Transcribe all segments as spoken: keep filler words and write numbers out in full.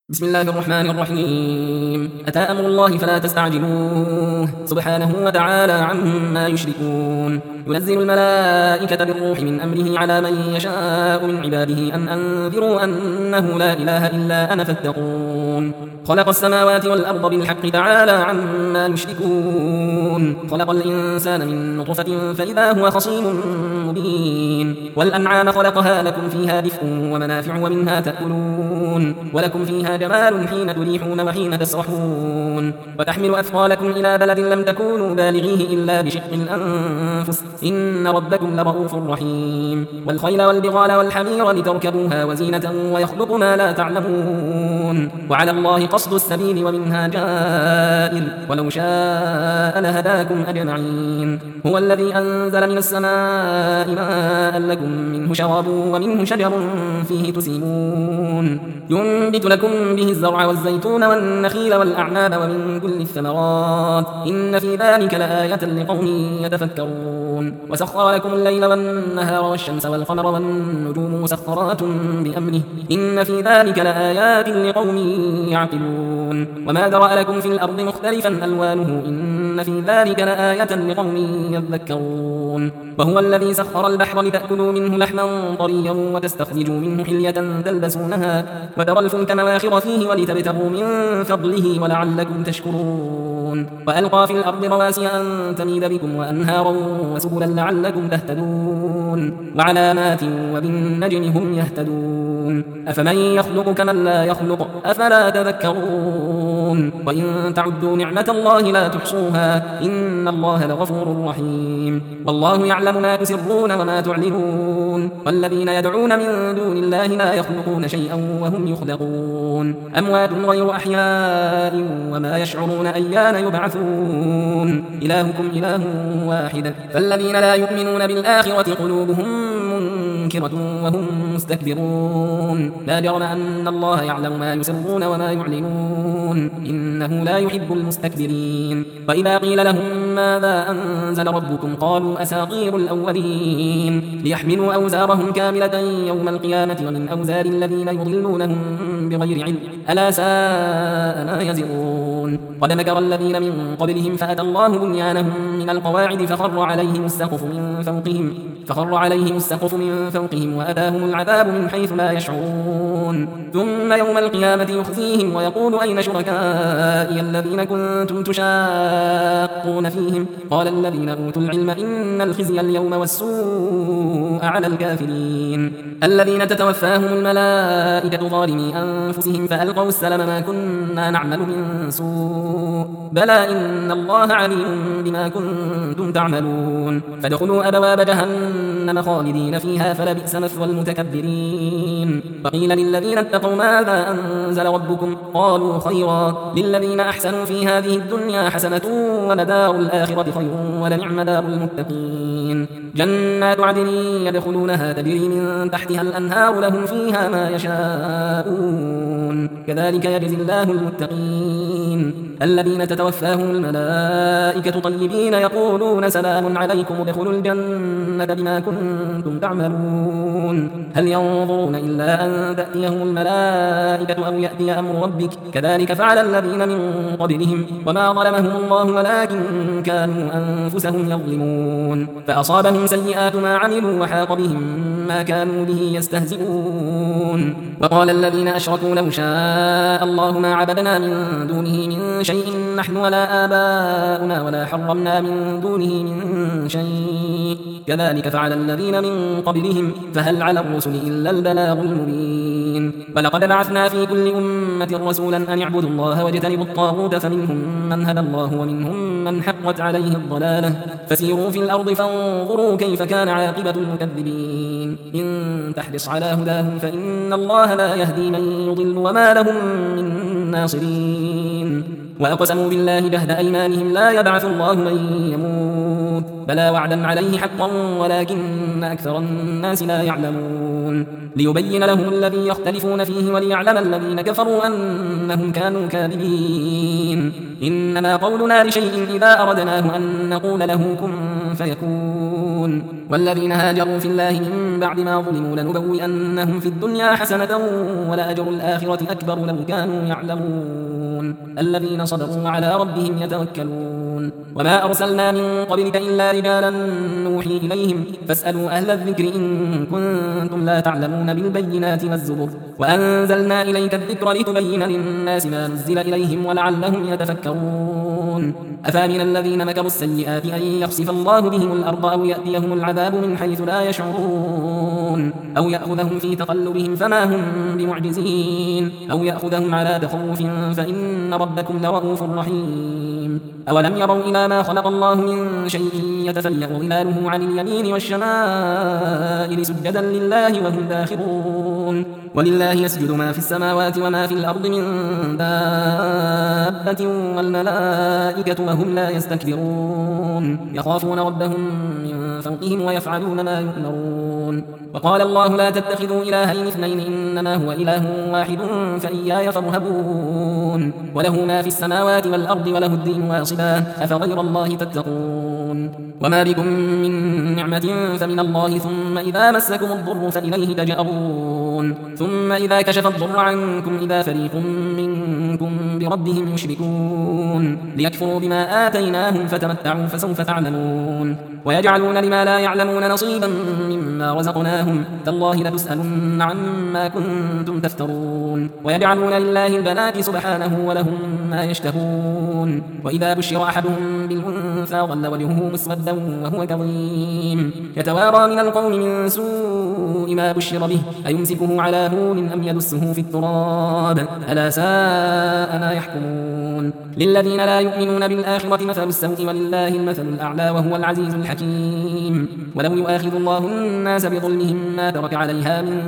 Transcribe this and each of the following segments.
بسم الله الرحمن الرحيم. أتى أمر الله فلا تستعجلوه سبحانه وتعالى عما يشركون. ينزل الملائكة بالروح من أمره على من يشاء من عباده أن أنذروا أنه لا إله إلا أنا فاتقون. خلق السماوات والأرض بالحق تعالى عما يشركون. خلق الإنسان من نطفة فإذا هو خصيم مبين. والأنعام خلقها لكم فيها دفء ومنافع ومنها تأكلون ولكم فيها جمال حين تريحون وحين تسرحون. وتحمل أثقالكم إلى بلد لم تكونوا بالغيه إلا بشق الأنفس إن ربكم لرؤوف رحيم. والخيل والبغال والحمير لتركبوها وزينة ويخلق ما لا تعلمون. وعلى الله قصد السبيل ومنها جائر ولو شاء لهداكم أجمعين. هو الذي أنزل من السماء ماء لكم منه شراب ومنه شجر فيه تسيمون. ينبت لكم به الزرع والزيتون والنخيل والأعناب ومن كل الثمرات إن في ذلك لآية لقوم يتفكرون. وسخر لكم الليل والنهار والشمس والقمر والنجوم مسخرات بأمره إن في ذلك لآيات لقوم يعقلون. وما ذرأ لكم في الأرض مختلفا ألوانه إن في ذلك لآية لقوم يذكرون. وهو الذي سخر البحر لتأكلوا منه لحما طريا وتستخرجوا منه حلية تلبسونها وترى الفلك مواخر فيه ولتبتغوا من فضله ولعلكم تشكرون. وألقى في الأرض رواسي أن تميد بكم وأنهارا وسبلا لعلكم تهتدون. وعلامات وبالنجم هم يهتدون. أفمن يخلق كمن لا يخلق أفلا تذكرون. وإن تعدوا نعمة الله لا تحصوها إن الله لغفور رحيم. والله يعلم ما تسرون وما تعلنون. والذين يدعون من دون الله لا يخلقون شيئا وهم يخلقون. أموات غير أحياء وما يشعرون أيان يبعثون. إلهكم إله واحد فالذين لا يؤمنون بالآخرة قلوبهم منكرة وهم مستكبرون. لا جرم أن الله يعلم ما يسرون وما يعلنون إنه لا يحب المستكبرين. وإذا قيل لهم ماذا أنزل ربكم قالوا أساطير الأولين ليحملوا أوزارهم كاملة يوم القيامة ومن أوزار الذين يضلونهم بغير علم ألا ساء ما يزرون. قد مكر الذين من قبلهم فأتى الله بنيانهم من القواعد فخر عليهم السقف من فوقهم فخر عليهم السقف من فوقهم وأتاهم العذاب من حيث لا يشعرون. ثم يوم القيامة يخزيهم ويقول أين شركائي الذين كنتم تشاقون فيهم قال الذين أوتوا العلم إن الخزي اليوم والسوء على الكافرين الذين تتوفاهم الملائكة ظالمي أنفسهم فألقوا السلم ما كنا نعمل من سوء بلى إن الله عليم بما كنتم تعملون. فادخلوا أبواب جهنم خالدين فيها فلبئس مثوى المتكبرين. وقيل للذين اتقوا ماذا أنزل ربكم قالوا خيرا للذين أحسنوا في هذه الدنيا حسنة ولدار الآخرة خير ولنعم دار المتقين. جنات عدن يدخلونها تجري من تحتها الأنهار لهم فيها ما يشاءون كذلك يجزي الله المتقين الذين تتوفاهم الملائكة طيبين يقولون سلام عليكم ادخلوا الجنة بما كنتم تعملون. هل ينظرون إلا أن تأتيهم الملائكة أو يأتي أمر ربك كذلك فعل الذين من قبلهم وما ظلمهم الله ولكن كانوا أنفسهم يظلمون. فأصابهم سيئات ما عملوا وحاق بهم ما كانوا به يستهزئون. وقال الذين أشركوا لو شاء الله ما عبدنا من دونه من شيء نحن ولا آباؤنا ولا حرمنا من دونه من شيء كذلك فعل الذين من قبلهم فهل على الرسل إلا البلاغ المبين. ولقد بعثنا في كل أمة رسولا أن اعبدوا الله واجتنبوا الطاغوت فمنهم من هدى الله ومنهم من حقت عليه الضلالة فسيروا في الأرض فانظروا كيف كان عاقبة المكذبين. إن تحرص على هداهم فإن الله لا يهدي من يضل وما لهم من ناصرين. وأقسموا بالله جهد أيمانهم لا يبعث الله من يموت بلى وعدا عليه حقا ولكن أكثر الناس لا يعلمون. ليبين لهم الذي يختلفون فيه وليعلم الذين كفروا أنهم كانوا كاذبين. إنما قولنا لشيء إذا أردناه أن نقول له كن فيكون. والذين هاجروا في الله من بعد ما ظلموا لنبوئنهم في الدنيا حسنة ولأجر الآخرة أكبر لو كانوا يعلمون. الذين صبروا على ربهم يتوكلون. وما أرسلنا من قبلك إلا رجالا نوحي إليهم فاسألوا أهل الذكر إن كنتم لا تعلمون بالبينات والزبر وأنزلنا إليك الذكر لتبين للناس ما نزل إليهم ولعلهم يتفكرون. أفامن الذين مكروا السيئات أن يخسف الله بهم الأرض أو يأتيهم العذاب من حيث لا يشعرون أو يأخذهم في تقلبهم فما هم بمعجزين أو يأخذهم على تخوف فإن ربكم لرؤوف رحيم. أولم يروا إلى ما خلق الله من شيء يتفيأ ظلاله عن اليمين والشمائل سجدا لله وهم داخرون. ولله يسجد ما في السماوات وما في الأرض من دابة والملائكة وهم لا يستكبرون يخافون ربهم من فوقهم ويفعلون ما يؤمرون. وقال الله لا تتخذوا إلهين اثنين إنما هو إله واحد فإياي فارهبون. وله ما في السماوات والأرض وله الدين واصبا أفغير الله تتقون. وما بكم من نعمة فمن الله ثم إذا مسكم الضر فإليه تجأرون. ثم إذا كشف الضر عنكم إذا فريق منكم بربهم يشركون ليكفروا بما آتيناهم فتمتعوا فسوف تعلمون. ويجعلون لما لا يعلمون نصيبا مما رزقناهم تالله لتسألن عما كنتم تفترون. ويجعلون لله البنات سبحانه ولهم ما يشتهون. وإذا بشر أحدهم بالأنثى ظل وجهه مسودا وهو كظيم يتوارى من القوم من سوء ما بشر به أيمسكه على هون أم يدسه في التراب ألا ساء ما يحكمون. للذين لا يؤمنون بالآخرة مثل السوء ولله المثل الأعلى وهو العزيز الحكيم. ولو يؤاخذ الله الناس بظلمهم ما ترك عليها من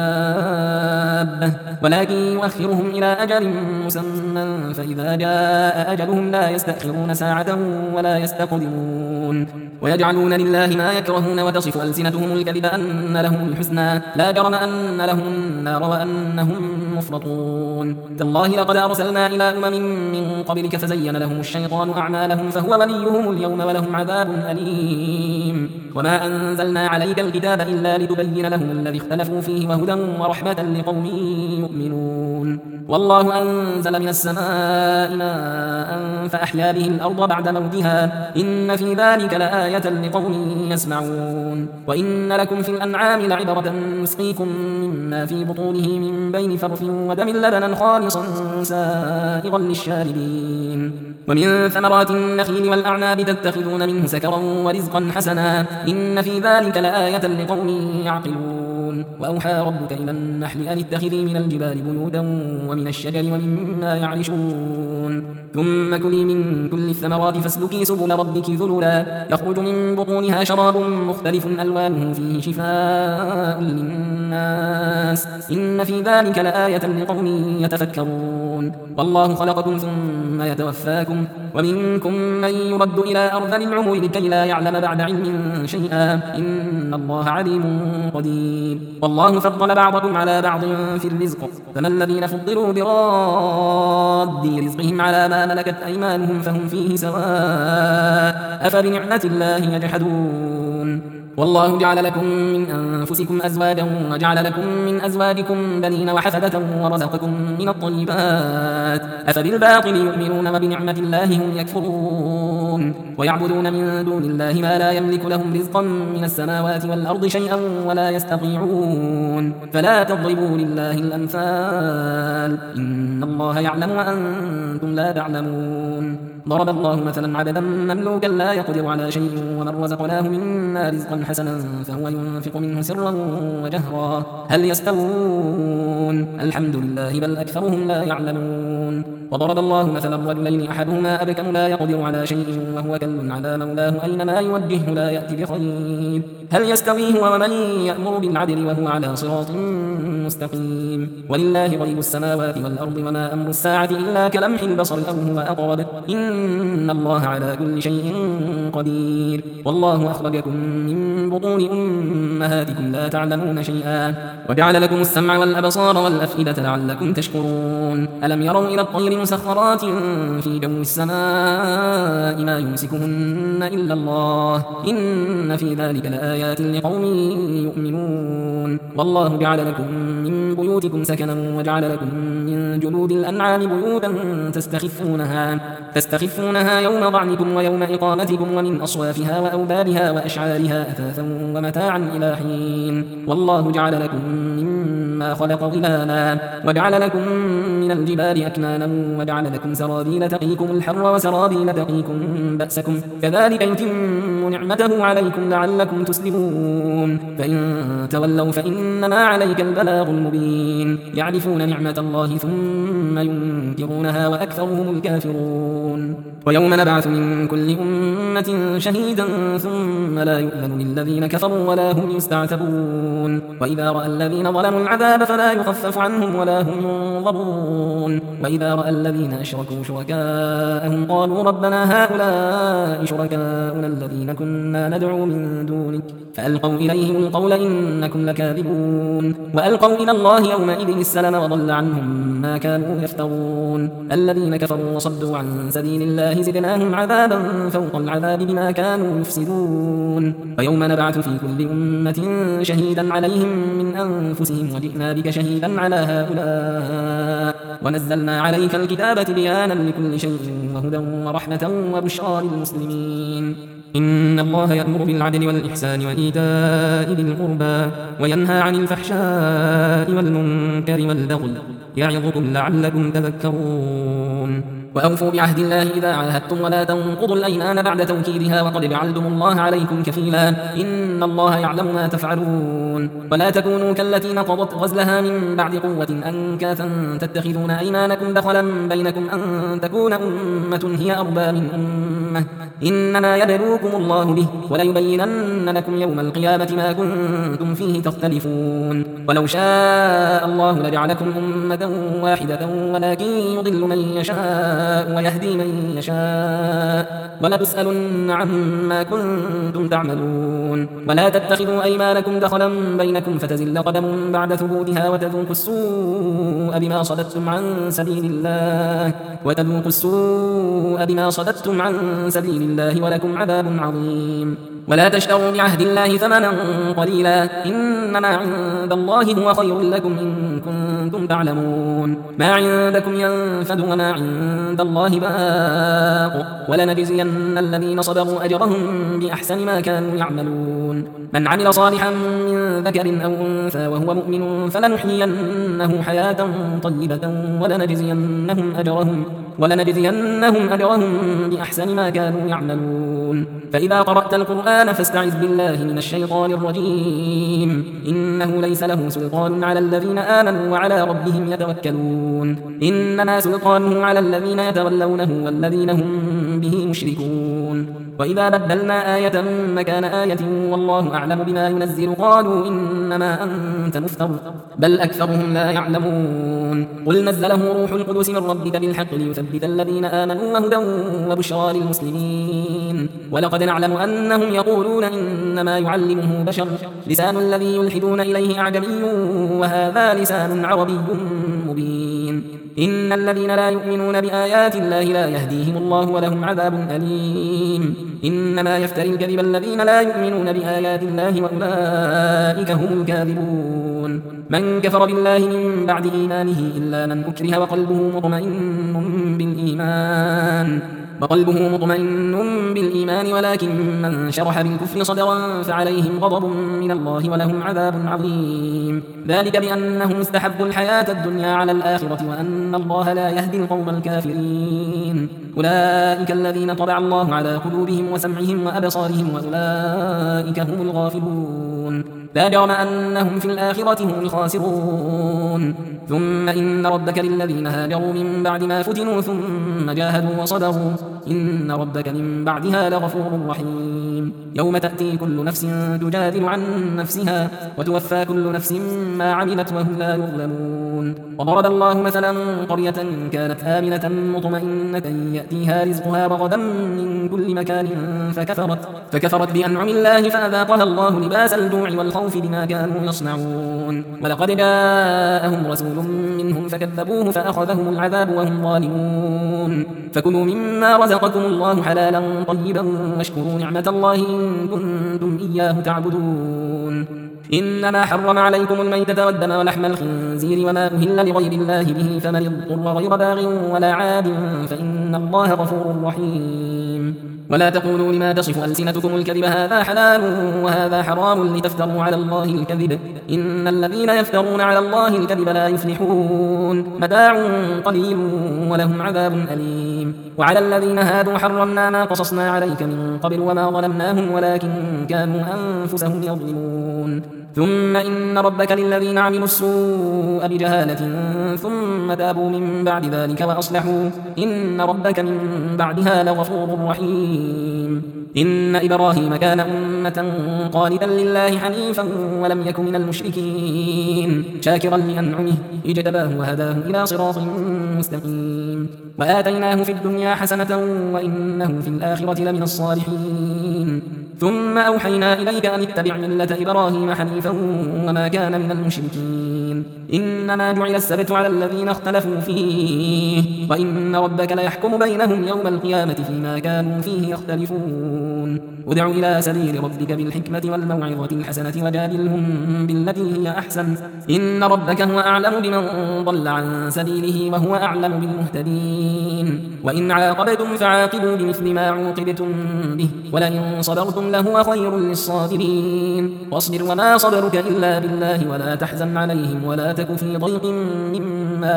دابة ولكن يؤخرهم إلى أجل مسمى فإذا جاء أجلهم لا يستأخرون ساعة ولا يستقدمون. ويجعلون لله ما يكرهون وتصف ألسنتهم الكذب أن لهم الحسنى لا جرم أن لهم النار وأنهم مفرطون. تالله لقد أرسلنا إلى أمم من قبلك فزين لهم الشيطان أعمالهم فهو وليهم اليوم ولهم عذاب أليم. وما أنزلنا عليك الكتاب إلا لتبين لهم الذي اختلفوا فيه وهدى ورحمة لقوم يؤمنون. والله أنزل من السماء ماء فأحيا به الأرض بعد موتها إن في ذلك لآية لقوم يسمعون. وإن لكم في الأنعام لعبرة نسقيكم مما في بطونه من بين فرث ودم لبنا خالصا سائغا للشاربين. ومن ثمرات النخيل والأعناب تتخذون منه سكرا ورزقا حسنا إن في ذلك لآية لقوم يعقلون. وأوحى ربك إلى النحل أن اتخذي من الجبال بيوتا ومن الشجر ومما يعرشون ثم كلي من كل الثمرات فاسلكي سبل ربك ذللا يخرج من بطونها شراب مختلف ألوانه فيه شفاء للناس إن في ذلك لآية لقوم يتفكرون. والله خلقكم ثم يتوفاكم ومنكم من يرد إلى أرذل العمر لكي لا يعلم بعد علم شيئا إن الله عليم قدير. والله فضل بعضكم على بعض في الرزق فما الذين فضلوا براد رزقهم على ما ملكت أيمانهم فهم فيه سواء أفبنعمة الله يجحدون. والله جعل لكم من أنفسكم أزواجا وجعل لكم من أزواجكم بنين وحفدة ورزقكم من الطيبات أفبالباطل يؤمنون وبنعمة الله هم يكفرون. ويعبدون من دون الله ما لا يملك لهم رزقا من السماوات والأرض شيئا ولا يستطيعون فلا تضربوا لله الأمثال إن الله يعلم وأنتم لا تعلمون. ضرب الله مثلا عبدا مملوكا لا يقدر على شيء ومن رزقناه منا رزقا حسنا فهو ينفق منه سرا وجهرا هل يستوون الحمد لله بل أكثرهم لا يعلمون. وضرب الله مثلا رجلين أحدهما أبكم لا يقدر على شيء وهو كل على مولاه أينما يوجهه لا يأتي بخير هل يستوي هو ومن يأمر بالعدل وهو على صراط مستقيم. ولله غيب السماوات والأرض وما أمر الساعة إلا كلمح البصر أو هو أقرب إن الله على كل شيء قدير. والله أخرجكم من بطون أمهاتكم لا تعلمون شيئا وجعل لكم السمع والأبصار والأفئدة لعلكم تشكرون. ألم يروا إلى الطير مسخرات في جو السماء ما يمسكهن إلا الله إن في ذلك لآيات لقوم يؤمنون والله جعل لكم من بيوتكم سكنا وجعل لكم من جلود الأنعام بيوتا تستخفونها تستخفونها يوم ضعنكم ويوم إقامتكم ومن أصوافها وأوبارها وأشعارها أثاثا ومتاعا إلى حين والله جعل لكم مما خلق ظلالا وجعل لكم من الجبال أكنانا وجعل لكم سرابيل تقيكم الحر وسرابيل تقيكم بأسكم كذلك يتم نعمته عليكم لعلكم تسلمون فإن تولوا فإنما عليك البلاغ المبين يعرفون نعمة الله ثم ينكرونها وأكثرهم الكافرون ويوم نبعث من كل أمة شهيدا ثم لا يؤذن للذين كفروا ولا هم يستعتبون وإذا رأى الذين ظلموا العذاب فلا يخفف عنهم ولا هم ينظرون وإذا رأى الذين أشركوا شركاءهم قالوا ربنا هؤلاء شركاؤنا الذين كنا ندعو من دونك فألقوا إليهم القول إنكم لكاذبون وألقوا إلى الله يومئذ السلام وضل عنهم ما كانوا يفترون الذين كفروا وصدوا عن سبيل الله زدناهم عذابا فوق العذاب بما كانوا يفسدون ويوم نبعث في كل أمة شهيدا عليهم من أنفسهم وجئنا بك شهيدا على هؤلاء ونزلنا عليك الكتاب تبيانا لكل شيء وهدى ورحمة وبشرى للمسلمين إن الله يأمر بالعدل والإحسان وإيتاء ذي القربى وينهى عن الفحشاء والمنكر والبغي يعظكم لعلكم تذكرون وأوفوا بعهد الله إذا عاهدتم ولا تنقضوا الأيمان بعد توكيدها وقد جعلتم الله عليكم كفيلا إن الله يعلم ما تفعلون ولا تكونوا كالتي نقضت غزلها من بعد قوة أنكاثا تتخذون أيمانكم دخلا بينكم أن تكون أمة هي أربى من أمة إنما يبلوكم الله به وليبينن لكم يوم القيامة ما كنتم فيه تختلفون ولو شاء الله لجعلكم أمة واحدة ولكن يضل من يشاء ويهدي من يشاء ولتسألن عما كنتم تعملون ولا تتخذوا أيمانكم دخلا بينكم فتزل قدم بعد ثبوتها وتذوقوا السوء بما صددتم عن سبيل الله وتذوقوا السوء بما صددتم عن سبيل الله ولكم عذاب عظيم ولا تشتروا بعهد الله ثمنا قليلا إنما عند الله هو خير لكم إن كنتم تعلمون ما عندكم ينفد وما عند الله باق ولنجزين الذين صبروا أجرهم بأحسن ما كانوا يعملون من عمل صالحا من ذكر أو أنثى وهو مؤمن فلنحيينه حياة طيبة ولنجزينهم أجرهم ولنجزينهم أجرهم بأحسن ما كانوا يعملون فإذا قرأت القرآن فاستعذ بالله من الشيطان الرجيم إنه ليس له سلطان على الذين آمنوا وعلى ربهم يتوكلون إنما سلطانه على الذين يتولونه والذين هم به مشركون وإذا بدلنا آية مكان آية والله أعلم بما ينزل قالوا إنما أنت مفتر بل أكثرهم لا يعلمون قل نزله روح القدس من ربك بالحق ليثبت الذين آمنوا وهدى وبشرى للمسلمين ولقد نعلم أنهم يقولون إنما يعلمه بشر لسان الذي يلحدون إليه أعجمي وهذا لسان عربي مبين إن الذين لا يؤمنون بآيات الله لا يهديهم الله ولهم عذاب أليم إنما يفتري الكذب الذين لا يؤمنون بآيات الله وأولئك هم الكاذبون من كفر بالله من بعد إيمانه إلا من أكره وقلبه مطمئن بالإيمان وقلبه مطمئن بالإيمان ولكن من شرح بالكفر صدرا فعليهم غضب من الله ولهم عذاب عظيم ذلك بأنهم استحبوا الحياة الدنيا على الآخرة وأن الله لا يهدي القوم الكافرين أولئك الذين طبع الله على قلوبهم وسمعهم وأبصارهم وأولئك هم الغافلون لا جرم أنهم في الآخرة هم الخاسرون ثم إن ربك للذين هاجروا من بعد ما فتنوا ثم جاهدوا وصبروا إن ربك من بعدها لغفور رحيم يوم تأتي كل نفس تجادل عن نفسها وتوفى كل نفس ما عملت وهم لا يظلمون. وضرب الله مثلا قرية كانت آمنة مطمئنة يأتيها رزقها رغدا من كل مكان فكفرت, فكفرت بأنعم الله فأذاقها الله لباس الجوع والخوف بما كانوا يصنعون. ولقد جاءهم رسول منهم فكذبوه فأخذهم العذاب وهم ظالمون. فكلوا مما رزقكم الله حلالا طيبا واشكروا نعمة الله إن كنتم إياه تعبدون. إنما حرم عليكم الميتة والدم ولحم الخنزير وما أهل لغير الله به فمن اضطر غير باغ ولا عاد فإن الله غفور رحيم. ولا تقولوا لما تصف ألسنتكم الكذب هذا حلال وهذا حرام لتفتروا على الله الكذب إن الذين يفترون على الله الكذب لا يفلحون. متاع قليل ولهم عذاب أليم. وعلى الذين هادوا حرمنا ما قصصنا عليك من قبل وما ظلمناهم ولكن كانوا أنفسهم يظلمون. ثم إن ربك للذين عملوا السوء بجهالة ثم تابوا من بعد ذلك وأصلحوا إن ربك من بعدها لغفور رحيم. إن إبراهيم كان أمة قانتا لله حنيفا ولم يك من المشركين شاكرا لأنعمه اجتباه وهداه إلى صراط مستقيم. وآتيناه في الدنيا حسنة وإنه في الآخرة لمن الصالحين. ثم أوحينا إليك أن اتبع ملة إبراهيم حنيفا وما كان من المشركين. إنما جعل السبت على الذين اختلفوا فيه وإن ربك ليحكم بينهم يوم القيامة فيما كانوا فيه يختلفون. ادع إلى سبيل ربك بالحكمة والموعظة الحسنة وجادلهم بالتي هي أحسن إن ربك هو أعلم بمن ضل عن سبيله وهو أعلم بالمهتدين. وإن عاقبتم فعاقبوا بمثل ما عوقبتم به ولئن صبرتم لهو خير للصابرين. واصبر وما صبرك إلا بالله ولا تحزن عليهم ولا تك في ضيق مما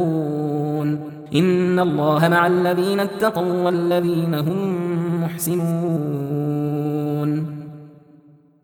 يمكرون. إن الله مع الذين اتقوا والذين هم محسنون.